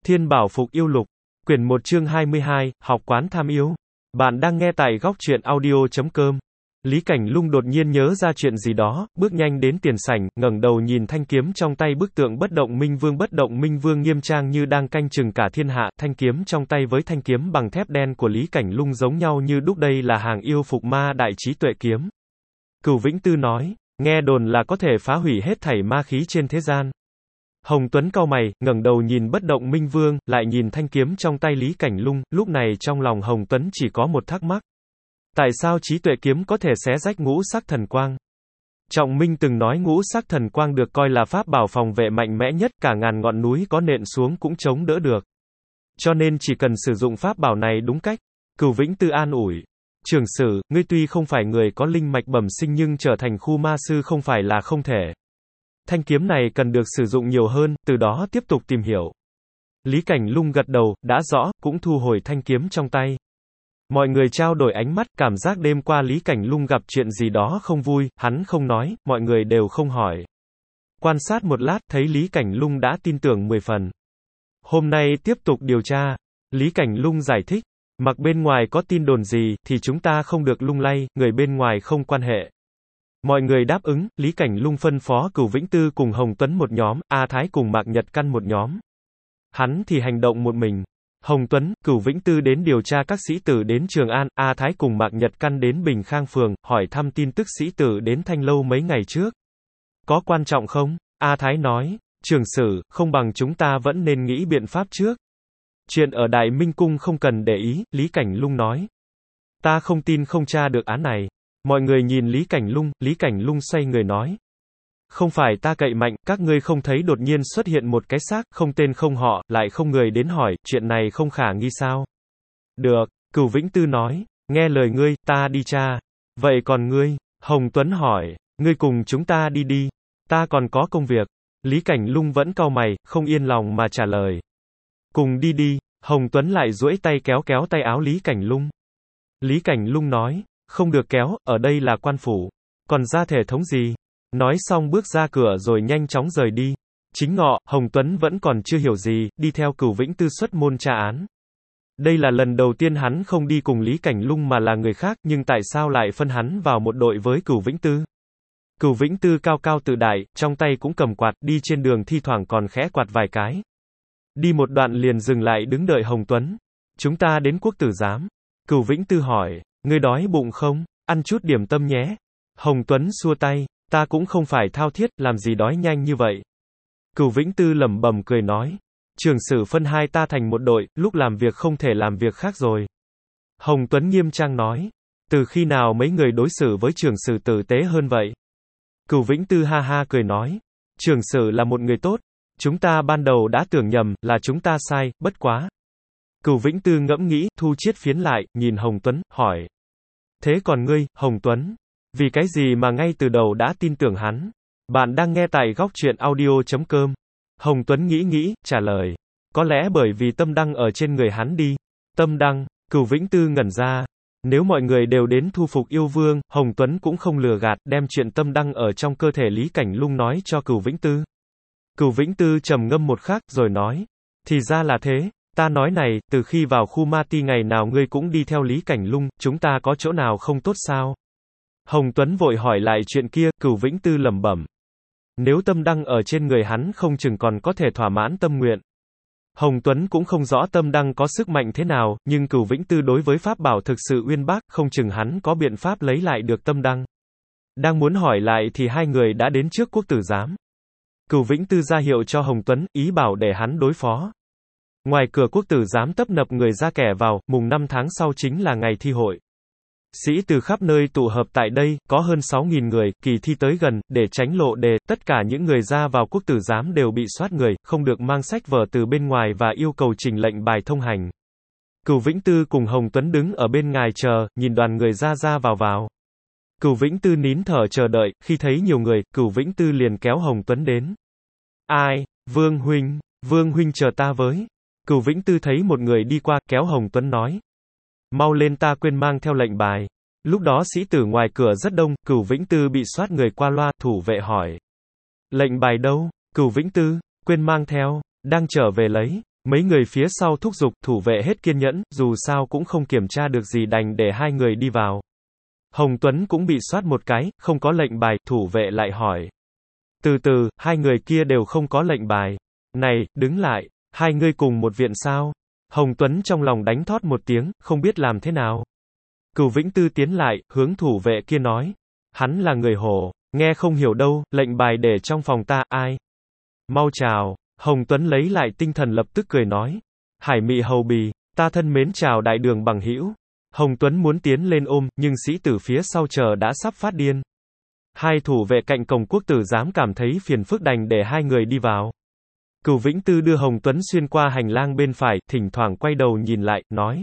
Thiên Bảo Phục Yêu Lục, quyển 1 chương 22, Học quán tham yêu. Bạn đang nghe tại góc truyện audio.com. Lý Cảnh Lung đột nhiên nhớ ra chuyện gì đó, bước nhanh đến tiền sảnh, ngẩng đầu nhìn thanh kiếm trong tay bức tượng bất động minh vương nghiêm trang như đang canh chừng cả thiên hạ, thanh kiếm trong tay với thanh kiếm bằng thép đen của Lý Cảnh Lung giống nhau như đúc, đây là hàng yêu phục ma đại trí tuệ kiếm. Cửu Vĩnh Tư nói, nghe đồn là có thể phá hủy hết thảy ma khí trên thế gian. Hồng Tuấn cau mày, ngẩng đầu nhìn bất động minh vương, lại nhìn thanh kiếm trong tay Lý Cảnh Lung, lúc này trong lòng Hồng Tuấn chỉ có một thắc mắc. Tại sao trí tuệ kiếm có thể xé rách ngũ sắc thần quang? Trọng Minh từng nói ngũ sắc thần quang được coi là pháp bảo phòng vệ mạnh mẽ nhất, cả ngàn ngọn núi có nện xuống cũng chống đỡ được. Cho nên chỉ cần sử dụng pháp bảo này đúng cách. Cửu Vĩnh Tư an ủi. Trường sử, ngươi tuy không phải người có linh mạch bẩm sinh nhưng trở thành khu ma sư không phải là không thể. Thanh kiếm này cần được sử dụng nhiều hơn, từ đó tiếp tục tìm hiểu. Lý Cảnh Lung gật đầu, đã rõ, cũng thu hồi thanh kiếm trong tay. Mọi người trao đổi ánh mắt, cảm giác đêm qua Lý Cảnh Lung gặp chuyện gì đó không vui, hắn không nói, mọi người đều không hỏi. Quan sát một lát, thấy Lý Cảnh Lung đã tin tưởng 10 phần. Hôm nay tiếp tục điều tra. Lý Cảnh Lung giải thích, mặc bên ngoài có tin đồn gì, thì chúng ta không được lung lay, người bên ngoài không quan hệ. Mọi người đáp ứng, Lý Cảnh Lung phân phó Cửu Vĩnh Tư cùng Hồng Tuấn một nhóm, A Thái cùng Mạc Nhật Căn một nhóm. Hắn thì hành động một mình. Hồng Tuấn, Cửu Vĩnh Tư đến điều tra các sĩ tử đến Trường An, A Thái cùng Mạc Nhật Căn đến Bình Khang Phường, hỏi thăm tin tức sĩ tử đến Thanh Lâu mấy ngày trước. Có quan trọng không? A Thái nói, trường sử, không bằng chúng ta vẫn nên nghĩ biện pháp trước. Chuyện ở Đại Minh Cung không cần để ý, Lý Cảnh Lung nói. Ta không tin không tra được án này. Mọi người nhìn Lý Cảnh Lung xoay người nói. Không phải ta cậy mạnh, các ngươi không thấy đột nhiên xuất hiện một cái xác, không tên không họ, lại không người đến hỏi, chuyện này không khả nghi sao? Được, Cửu Vĩnh Tư nói, nghe lời ngươi, ta đi tra. Vậy còn ngươi? Hồng Tuấn hỏi, ngươi cùng chúng ta đi đi. Ta còn có công việc. Lý Cảnh Lung vẫn cau mày, không yên lòng mà trả lời. Cùng đi đi. Hồng Tuấn lại duỗi tay kéo tay áo Lý Cảnh Lung. Lý Cảnh Lung nói, không được kéo, ở đây là quan phủ. Còn ra thể thống gì? Nói xong bước ra cửa rồi nhanh chóng rời đi. Chính ngọ, Hồng Tuấn vẫn còn chưa hiểu gì, đi theo Cửu Vĩnh Tư xuất môn tra án. Đây là lần đầu tiên hắn không đi cùng Lý Cảnh Lung mà là người khác, nhưng tại sao lại phân hắn vào một đội với Cửu Vĩnh Tư? Cửu Vĩnh Tư cao cao tự đại, trong tay cũng cầm quạt, đi trên đường thi thoảng còn khẽ quạt vài cái. Đi một đoạn liền dừng lại đứng đợi Hồng Tuấn. Chúng ta đến Quốc Tử Giám. Cửu Vĩnh Tư hỏi, ngươi đói bụng không? Ăn chút điểm tâm nhé. Hồng Tuấn xua tay, ta cũng không phải thao thiết, làm gì đói nhanh như vậy. Cửu Vĩnh Tư lẩm bẩm cười nói, trường sử phân hai ta thành một đội, lúc làm việc không thể làm việc khác rồi. Hồng Tuấn nghiêm trang nói, từ khi nào mấy người đối xử với trường sử tử tế hơn vậy? Cửu Vĩnh Tư ha ha cười nói, trường sử là một người tốt, chúng ta ban đầu đã tưởng nhầm, là chúng ta sai, bất quá. Cửu Vĩnh Tư ngẫm nghĩ, thu chiết phiến lại, nhìn Hồng Tuấn, hỏi. Thế còn ngươi, Hồng Tuấn? Vì cái gì mà ngay từ đầu đã tin tưởng hắn? Bạn đang nghe tại góc truyện audio.com. Hồng Tuấn nghĩ, trả lời. Có lẽ bởi vì tâm đăng ở trên người hắn đi. Tâm đăng, Cửu Vĩnh Tư ngẩn ra. Nếu mọi người đều đến thu phục yêu vương, Hồng Tuấn cũng không lừa gạt, đem chuyện tâm đăng ở trong cơ thể Lý Cảnh Lung nói cho Cửu Vĩnh Tư. Cửu Vĩnh Tư trầm ngâm một khắc, rồi nói. Thì ra là thế. Ta nói này, từ khi vào khu ma ti ngày nào ngươi cũng đi theo Lý Cảnh Lung, chúng ta có chỗ nào không tốt sao? Hồng Tuấn vội hỏi lại chuyện kia, Cửu Vĩnh Tư lẩm bẩm. Nếu tâm đăng ở trên người hắn không chừng còn có thể thỏa mãn tâm nguyện. Hồng Tuấn cũng không rõ tâm đăng có sức mạnh thế nào, nhưng Cửu Vĩnh Tư đối với pháp bảo thực sự uyên bác, không chừng hắn có biện pháp lấy lại được tâm đăng. Đang muốn hỏi lại thì hai người đã đến trước Quốc Tử Giám. Cửu Vĩnh Tư ra hiệu cho Hồng Tuấn, ý bảo để hắn đối phó. Ngoài cửa Quốc Tử Giám tấp nập người ra kẻ vào, mùng 5 tháng sau chính là ngày thi hội. Sĩ từ khắp nơi tụ hợp tại đây, có hơn 6.000 người, kỳ thi tới gần, để tránh lộ đề, tất cả những người ra vào Quốc Tử Giám đều bị soát người, không được mang sách vở từ bên ngoài và yêu cầu trình lệnh bài thông hành. Cửu Vĩnh Tư cùng Hồng Tuấn đứng ở bên ngoài chờ, nhìn đoàn người ra vào. Cửu Vĩnh Tư nín thở chờ đợi, khi thấy nhiều người, Cửu Vĩnh Tư liền kéo Hồng Tuấn đến. Ai? Vương huynh chờ ta với. Cửu Vĩnh Tư thấy một người đi qua, kéo Hồng Tuấn nói. Mau lên, ta quên mang theo lệnh bài. Lúc đó sĩ tử ngoài cửa rất đông, Cửu Vĩnh Tư bị soát người qua loa, thủ vệ hỏi. Lệnh bài đâu? Cửu Vĩnh Tư, quên mang theo, đang trở về lấy. Mấy người phía sau thúc giục, thủ vệ hết kiên nhẫn, dù sao cũng không kiểm tra được gì đành để hai người đi vào. Hồng Tuấn cũng bị soát một cái, không có lệnh bài, thủ vệ lại hỏi. Từ từ, hai người kia đều không có lệnh bài. Này, đứng lại, hai ngươi cùng một viện sao? Hồng Tuấn trong lòng đánh thót một tiếng, không biết làm thế nào. Cửu Vĩnh Tư tiến lại, hướng thủ vệ kia nói. Hắn là người Hồ, nghe không hiểu đâu, lệnh bài để trong phòng ta, ai? Mau chào. Hồng Tuấn lấy lại tinh thần lập tức cười nói. Hải Mị Hầu Bì, ta thân mến chào đại đường bằng hữu. Hồng Tuấn muốn tiến lên ôm, nhưng sĩ tử phía sau chờ đã sắp phát điên. Hai thủ vệ cạnh cổng quốc tử giám cảm thấy phiền phức đành để hai người đi vào. Cửu Vĩnh Tư đưa Hồng Tuấn xuyên qua hành lang bên phải, thỉnh thoảng quay đầu nhìn lại, nói.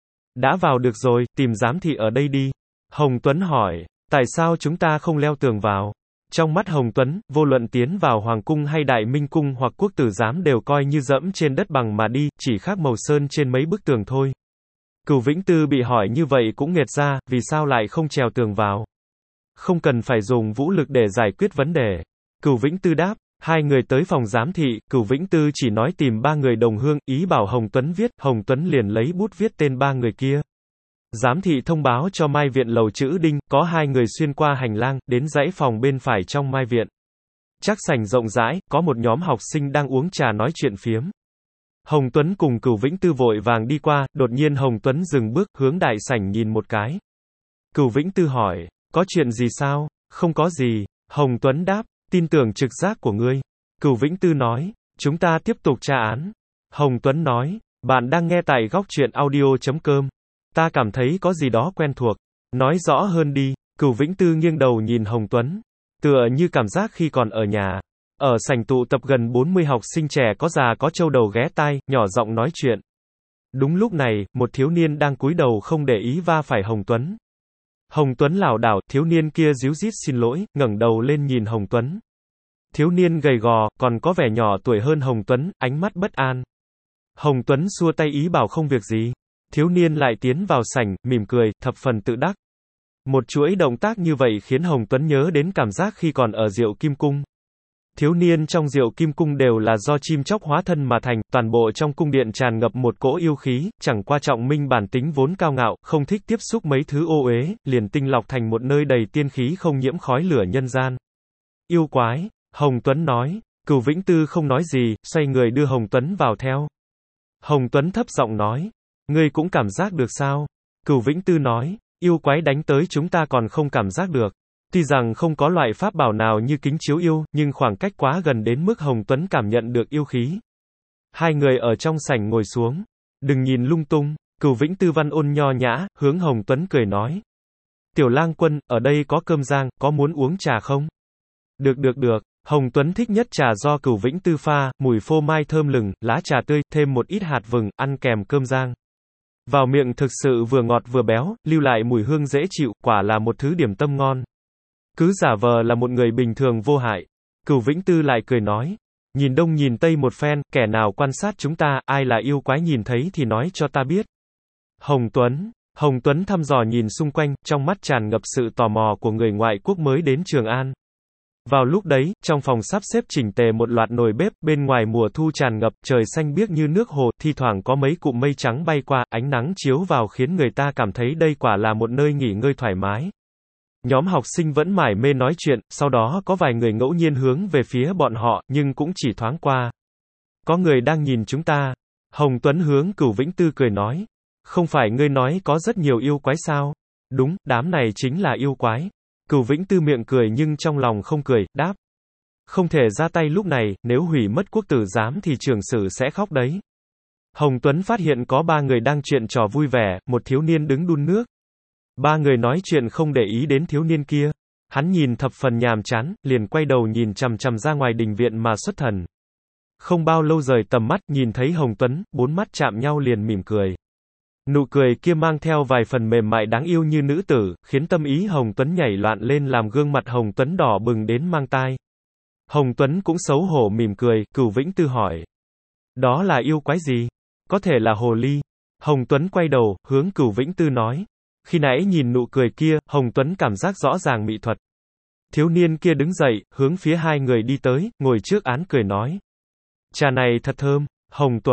Đã vào được rồi, tìm giám thị ở đây đi. Hồng Tuấn hỏi, tại sao chúng ta không leo tường vào? Trong mắt Hồng Tuấn, vô luận tiến vào Hoàng Cung hay Đại Minh Cung hoặc quốc tử giám đều coi như dẫm trên đất bằng mà đi, chỉ khác màu sơn trên mấy bức tường thôi. Cửu Vĩnh Tư bị hỏi như vậy cũng nghẹt ra, vì sao lại không trèo tường vào? Không cần phải dùng vũ lực để giải quyết vấn đề. Cửu Vĩnh Tư đáp, hai người tới phòng giám thị, Cửu Vĩnh Tư chỉ nói tìm ba người đồng hương, ý bảo Hồng Tuấn viết, Hồng Tuấn liền lấy bút viết tên ba người kia. Giám thị thông báo cho Mai Viện lầu chữ Đinh, có hai người xuyên qua hành lang, đến dãy phòng bên phải trong Mai Viện. Chắc sảnh rộng rãi, có một nhóm học sinh đang uống trà nói chuyện phiếm. Hồng Tuấn cùng Cửu Vĩnh Tư vội vàng đi qua, đột nhiên Hồng Tuấn dừng bước, hướng đại sảnh nhìn một cái. Cửu Vĩnh Tư hỏi, có chuyện gì sao? Không có gì. Hồng Tuấn đáp, tin tưởng trực giác của ngươi. Cửu Vĩnh Tư nói, chúng ta tiếp tục tra án. Hồng Tuấn nói, bạn đang nghe tại góc truyện audio.com. Ta cảm thấy có gì đó quen thuộc. Nói rõ hơn đi. Cửu Vĩnh Tư nghiêng đầu nhìn Hồng Tuấn. Tựa như cảm giác khi còn ở nhà. Ở sảnh tụ tập gần 40 học sinh trẻ có già có trâu đầu ghé tai, nhỏ giọng nói chuyện. Đúng lúc này, một thiếu niên đang cúi đầu không để ý va phải Hồng Tuấn. Hồng Tuấn lảo đảo, thiếu niên kia ríu rít xin lỗi, ngẩng đầu lên nhìn Hồng Tuấn. Thiếu niên gầy gò, còn có vẻ nhỏ tuổi hơn Hồng Tuấn, ánh mắt bất an. Hồng Tuấn xua tay ý bảo không việc gì. Thiếu niên lại tiến vào sảnh, mỉm cười, thập phần tự đắc. Một chuỗi động tác như vậy khiến Hồng Tuấn nhớ đến cảm giác khi còn ở Diệu Kim Cung. Thiếu niên trong Diệu Kim Cung đều là do chim chóc hóa thân mà thành, toàn bộ trong cung điện tràn ngập một cỗ yêu khí, chẳng qua Trọng Minh bản tính vốn cao ngạo, không thích tiếp xúc mấy thứ ô uế, liền tinh lọc thành một nơi đầy tiên khí không nhiễm khói lửa nhân gian. Yêu quái, Hồng Tuấn nói. Cửu Vĩnh Tư không nói gì, xoay người đưa Hồng Tuấn vào theo. Hồng Tuấn thấp giọng nói, ngươi cũng cảm giác được sao? Cửu Vĩnh Tư nói, yêu quái đánh tới chúng ta còn không cảm giác được. Tuy rằng không có loại pháp bảo nào như kính chiếu yêu, nhưng khoảng cách quá gần đến mức Hồng Tuấn cảm nhận được yêu khí. Hai người ở trong sảnh ngồi xuống. Đừng nhìn lung tung. Cửu Vĩnh Tư văn ôn nho nhã, hướng Hồng Tuấn cười nói. Tiểu lang quân, ở đây có cơm rang, có muốn uống trà không? Được. Hồng Tuấn thích nhất trà do Cửu Vĩnh Tư pha, mùi phô mai thơm lừng, lá trà tươi, thêm một ít hạt vừng, ăn kèm cơm rang. Vào miệng thực sự vừa ngọt vừa béo, lưu lại mùi hương dễ chịu, quả là một thứ điểm tâm ngon. Cứ giả vờ là một người bình thường vô hại. Cửu Vĩnh Tư lại cười nói. Nhìn đông nhìn tây một phen, kẻ nào quan sát chúng ta, ai là yêu quái nhìn thấy thì nói cho ta biết. Hồng Tuấn thăm dò nhìn xung quanh, trong mắt tràn ngập sự tò mò của người ngoại quốc mới đến Trường An. Vào lúc đấy, trong phòng sắp xếp chỉnh tề một loạt nồi bếp, bên ngoài mùa thu tràn ngập, trời xanh biếc như nước hồ, thi thoảng có mấy cụm mây trắng bay qua, ánh nắng chiếu vào khiến người ta cảm thấy đây quả là một nơi nghỉ ngơi thoải mái. Nhóm học sinh vẫn mải mê nói chuyện, sau đó có vài người ngẫu nhiên hướng về phía bọn họ, nhưng cũng chỉ thoáng qua. Có người đang nhìn chúng ta. Hồng Tuấn hướng Cửu Vĩnh Tư cười nói. Không phải ngươi nói có rất nhiều yêu quái sao? Đúng, đám này chính là yêu quái. Cửu Vĩnh Tư miệng cười nhưng trong lòng không cười, đáp. Không thể ra tay lúc này, nếu hủy mất quốc tử giám thì trưởng sử sẽ khóc đấy. Hồng Tuấn phát hiện có ba người đang chuyện trò vui vẻ, một thiếu niên đứng đun nước. Ba người nói chuyện không để ý đến thiếu niên kia. Hắn nhìn thập phần nhàm chán, liền quay đầu nhìn chằm chằm ra ngoài đình viện mà xuất thần. Không bao lâu rời tầm mắt, nhìn thấy Hồng Tuấn, bốn mắt chạm nhau liền mỉm cười. Nụ cười kia mang theo vài phần mềm mại đáng yêu như nữ tử, khiến tâm ý Hồng Tuấn nhảy loạn lên làm gương mặt Hồng Tuấn đỏ bừng đến mang tai. Hồng Tuấn cũng xấu hổ mỉm cười, Cửu Vĩnh Tư hỏi. Đó là yêu quái gì? Có thể là hồ ly. Hồng Tuấn quay đầu, hướng Cửu Vĩnh Tư nói. Khi nãy nhìn nụ cười kia, Hồng Tuấn cảm giác rõ ràng mỹ thuật. Thiếu niên kia đứng dậy, hướng phía hai người đi tới, ngồi trước án cười nói. Trà này thật thơm. Hồng Tuấn.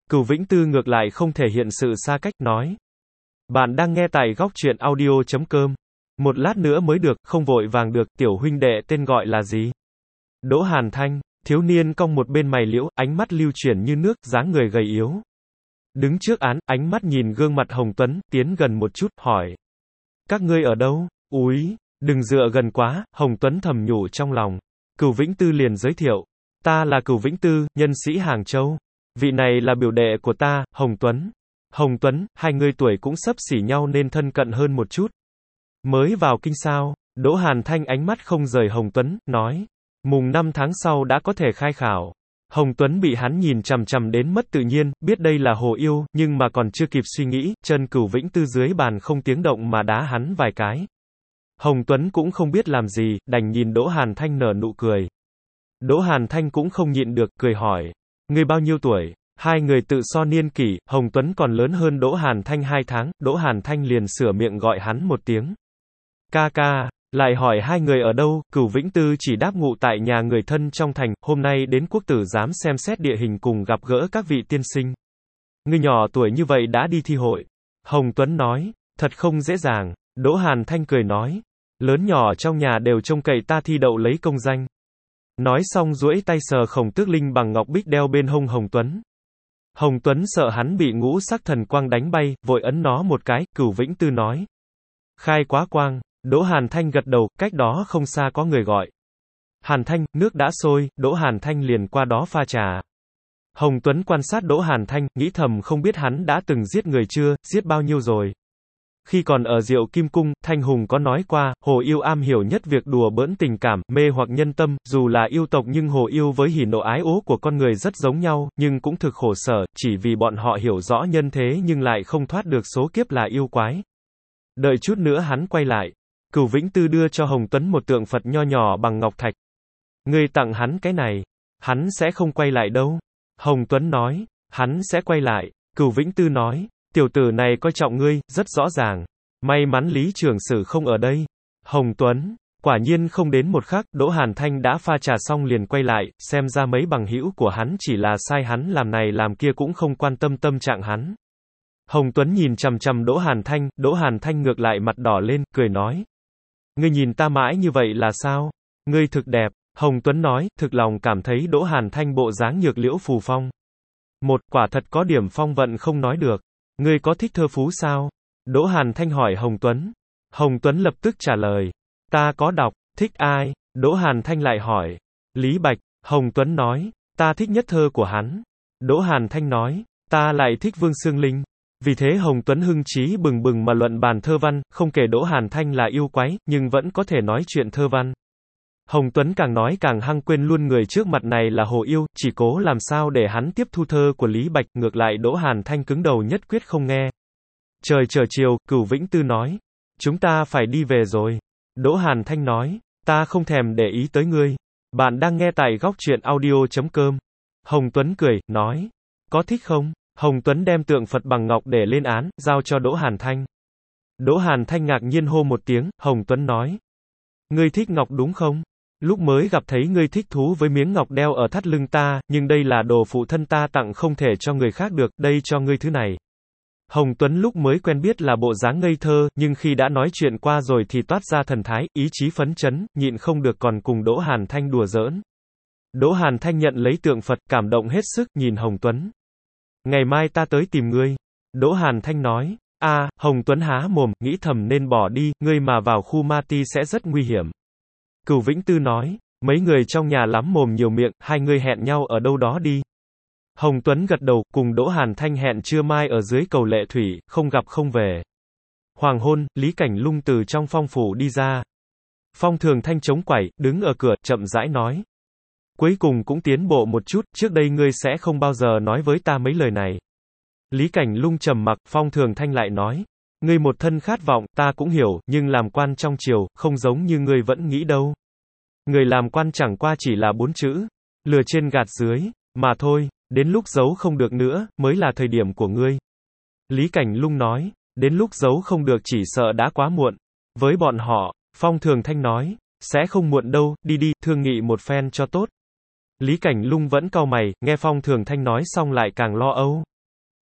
Cửu Vĩnh Tư ngược lại không thể hiện sự xa cách, nói. Bạn đang nghe tại góc truyện audio.com. Một lát nữa mới được, không vội vàng được, tiểu huynh đệ tên gọi là gì? Đỗ Hàn Thanh, thiếu niên cong một bên mày liễu, ánh mắt lưu chuyển như nước, dáng người gầy yếu. Đứng trước án, ánh mắt nhìn gương mặt Hồng Tuấn, tiến gần một chút, hỏi. Các ngươi ở đâu? Úi, đừng dựa gần quá, Hồng Tuấn thầm nhủ trong lòng. Cửu Vĩnh Tư liền giới thiệu. Ta là Cửu Vĩnh Tư, nhân sĩ Hàng Châu. Vị này là biểu đệ của ta, Hồng Tuấn. Hồng Tuấn, hai người tuổi cũng xấp xỉ nhau nên thân cận hơn một chút. Mới vào kinh sao? Đỗ Hàn Thanh ánh mắt không rời Hồng Tuấn, nói. Mùng 5 tháng sau đã có thể khai khảo. Hồng Tuấn bị hắn nhìn chằm chằm đến mất tự nhiên, biết đây là hồ yêu, nhưng mà còn chưa kịp suy nghĩ, chân Cửu Vĩnh Tư dưới bàn không tiếng động mà đá hắn vài cái. Hồng Tuấn cũng không biết làm gì, đành nhìn Đỗ Hàn Thanh nở nụ cười. Đỗ Hàn Thanh cũng không nhịn được, cười hỏi. Ngươi bao nhiêu tuổi? Hai người tự so niên kỷ, Hồng Tuấn còn lớn hơn Đỗ Hàn Thanh 2 tháng, Đỗ Hàn Thanh liền sửa miệng gọi hắn một tiếng. Ca ca, lại hỏi hai người ở đâu, Cửu Vĩnh Tư chỉ đáp ngụ tại nhà người thân trong thành, hôm nay đến quốc tử giám xem xét địa hình cùng gặp gỡ các vị tiên sinh. Ngươi nhỏ tuổi như vậy đã đi thi hội. Hồng Tuấn nói, thật không dễ dàng, Đỗ Hàn Thanh cười nói. Lớn nhỏ trong nhà đều trông cậy ta thi đậu lấy công danh. Nói xong duỗi tay sờ khổng tước linh bằng ngọc bích đeo bên hông Hồng Tuấn. Hồng Tuấn sợ hắn bị ngũ sắc thần quang đánh bay, vội ấn nó một cái, Cửu Vĩnh Tư nói. Khai quá quang, Đỗ Hàn Thanh gật đầu, cách đó không xa có người gọi. Hàn Thanh, nước đã sôi, Đỗ Hàn Thanh liền qua đó pha trà. Hồng Tuấn quan sát Đỗ Hàn Thanh, nghĩ thầm không biết hắn đã từng giết người chưa, giết bao nhiêu rồi. Khi còn ở Diệu Kim Cung, Thanh Hùng có nói qua, hồ yêu am hiểu nhất việc đùa bỡn tình cảm, mê hoặc nhân tâm, dù là yêu tộc nhưng hồ yêu với hỉ nộ ái ố của con người rất giống nhau, nhưng cũng thực khổ sở, chỉ vì bọn họ hiểu rõ nhân thế nhưng lại không thoát được số kiếp là yêu quái. Đợi chút nữa hắn quay lại. Cửu Vĩnh Tư đưa cho Hồng Tuấn một tượng Phật nho nhỏ bằng ngọc thạch. Ngươi tặng hắn cái này, hắn sẽ không quay lại đâu. Hồng Tuấn nói, hắn sẽ quay lại. Cửu Vĩnh Tư nói, tiểu tử này coi trọng ngươi, rất rõ ràng. May mắn Lý Trường Sử không ở đây. Hồng Tuấn, quả nhiên không đến một khắc, Đỗ Hàn Thanh đã pha trà xong liền quay lại, xem ra mấy bằng hữu của hắn chỉ là sai hắn làm này làm kia cũng không quan tâm tâm trạng hắn. Hồng Tuấn nhìn chằm chằm Đỗ Hàn Thanh ngược lại mặt đỏ lên, cười nói. Ngươi nhìn ta mãi như vậy là sao? Ngươi thực đẹp. Hồng Tuấn nói, thực lòng cảm thấy Đỗ Hàn Thanh bộ dáng nhược liễu phù phong. Một, quả thật có điểm phong vận không nói được. Ngươi có thích thơ phú sao? Đỗ Hàn Thanh hỏi Hồng Tuấn. Hồng Tuấn lập tức trả lời. Ta có đọc, thích ai? Đỗ Hàn Thanh lại hỏi. Lý Bạch. Hồng Tuấn nói. Ta thích nhất thơ của hắn. Đỗ Hàn Thanh nói. Ta lại thích Vương Xương Linh. Vì thế Hồng Tuấn hưng trí bừng bừng mà luận bàn thơ văn, không kể Đỗ Hàn Thanh là yêu quái, nhưng vẫn có thể nói chuyện thơ văn. Hồng Tuấn càng nói càng hăng, quên luôn người trước mặt này là hồ yêu, chỉ cố làm sao để hắn tiếp thu thơ của Lý Bạch, ngược lại Đỗ Hàn Thanh cứng đầu nhất quyết không nghe. Trời trở chiều, Cửu Vĩnh Tư nói, chúng ta phải đi về rồi. Đỗ Hàn Thanh nói, ta không thèm để ý tới ngươi. Bạn đang nghe tại góc truyện audio.com. Hồng Tuấn cười, nói, có thích không? Hồng Tuấn đem tượng Phật bằng ngọc để lên án, giao cho Đỗ Hàn Thanh. Đỗ Hàn Thanh ngạc nhiên hô một tiếng, Hồng Tuấn nói. Ngươi thích ngọc đúng không? Lúc mới gặp thấy ngươi thích thú với miếng ngọc đeo ở thắt lưng ta, nhưng đây là đồ phụ thân ta tặng không thể cho người khác được, đây cho ngươi thứ này. Hồng Tuấn lúc mới quen biết là bộ dáng ngây thơ, nhưng khi đã nói chuyện qua rồi thì toát ra thần thái, ý chí phấn chấn, nhịn không được còn cùng Đỗ Hàn Thanh đùa giỡn. Đỗ Hàn Thanh nhận lấy tượng Phật, cảm động hết sức, nhìn Hồng Tuấn. Ngày mai ta tới tìm ngươi. Đỗ Hàn Thanh nói. Hồng Tuấn há mồm, nghĩ thầm nên bỏ đi, ngươi mà vào khu ma ti sẽ rất nguy hiểm. Cửu Vĩnh Tư nói. Mấy người trong nhà lắm mồm nhiều miệng, hai người hẹn nhau ở đâu đó đi. Hồng Tuấn gật đầu, cùng Đỗ Hàn Thanh hẹn trưa mai ở dưới cầu Lệ Thủy, không gặp không về. Hoàng hôn, Lý Cảnh Lung từ trong phong phủ đi ra. Phong Thường Thanh chống quẩy, đứng ở cửa, chậm rãi nói. Cuối cùng cũng tiến bộ một chút, trước đây ngươi sẽ không bao giờ nói với ta mấy lời này. Lý Cảnh Lung trầm mặc, Phong Thường Thanh lại nói. Ngươi một thân khát vọng, ta cũng hiểu, nhưng làm quan trong triều, không giống như ngươi vẫn nghĩ đâu. Người làm quan chẳng qua chỉ là 4 chữ. Lừa trên gạt dưới, mà thôi, đến lúc giấu không được nữa, mới là thời điểm của ngươi. Lý Cảnh Lung nói, đến lúc giấu không được chỉ sợ đã quá muộn. Với bọn họ, Phong Thường Thanh nói, sẽ không muộn đâu, đi đi, thương nghị một phen cho tốt. Lý Cảnh Lung vẫn cau mày, nghe Phong Thường Thanh nói xong lại càng lo âu.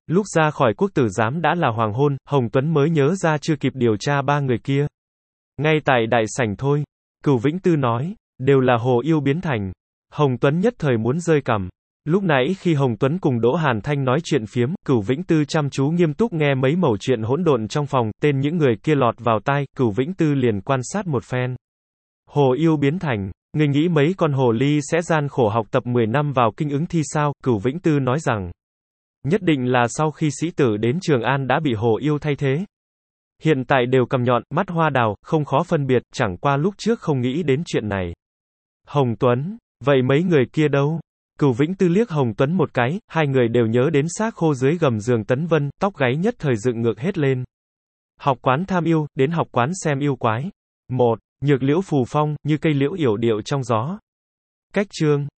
Lúc ra khỏi quốc tử giám đã là hoàng hôn, Hồng Tuấn mới nhớ ra chưa kịp điều tra ba người kia. Ngay tại đại sảnh thôi. Cửu Vĩnh Tư nói, đều là Hồ Yêu biến thành. Hồng Tuấn nhất thời muốn rơi cằm. Lúc nãy khi Hồng Tuấn cùng Đỗ Hàn Thanh nói chuyện phiếm, Cửu Vĩnh Tư chăm chú nghiêm túc nghe mấy mẩu chuyện hỗn độn trong phòng, tên những người kia lọt vào tai, Cửu Vĩnh Tư liền quan sát một phen. Hồ Yêu biến thành, ngươi nghĩ mấy con hồ ly sẽ gian khổ học tập 10 năm vào kinh ứng thi sao? Cửu Vĩnh Tư nói rằng, nhất định là sau khi sĩ tử đến Trường An đã bị Hồ Yêu thay thế. Hiện tại đều cằm nhọn, mắt hoa đào, không khó phân biệt, chẳng qua lúc trước không nghĩ đến chuyện này. Hồng Tuấn, vậy mấy người kia đâu? Cửu Vĩnh Tư liếc Hồng Tuấn một cái, hai người đều nhớ đến xác khô dưới gầm giường Tấn Vân, tóc gáy nhất thời dựng ngược hết lên. Học quán tham yêu, đến học quán xem yêu quái. 1. Nhược liễu phù phong, như cây liễu yểu điệu trong gió. Cách chương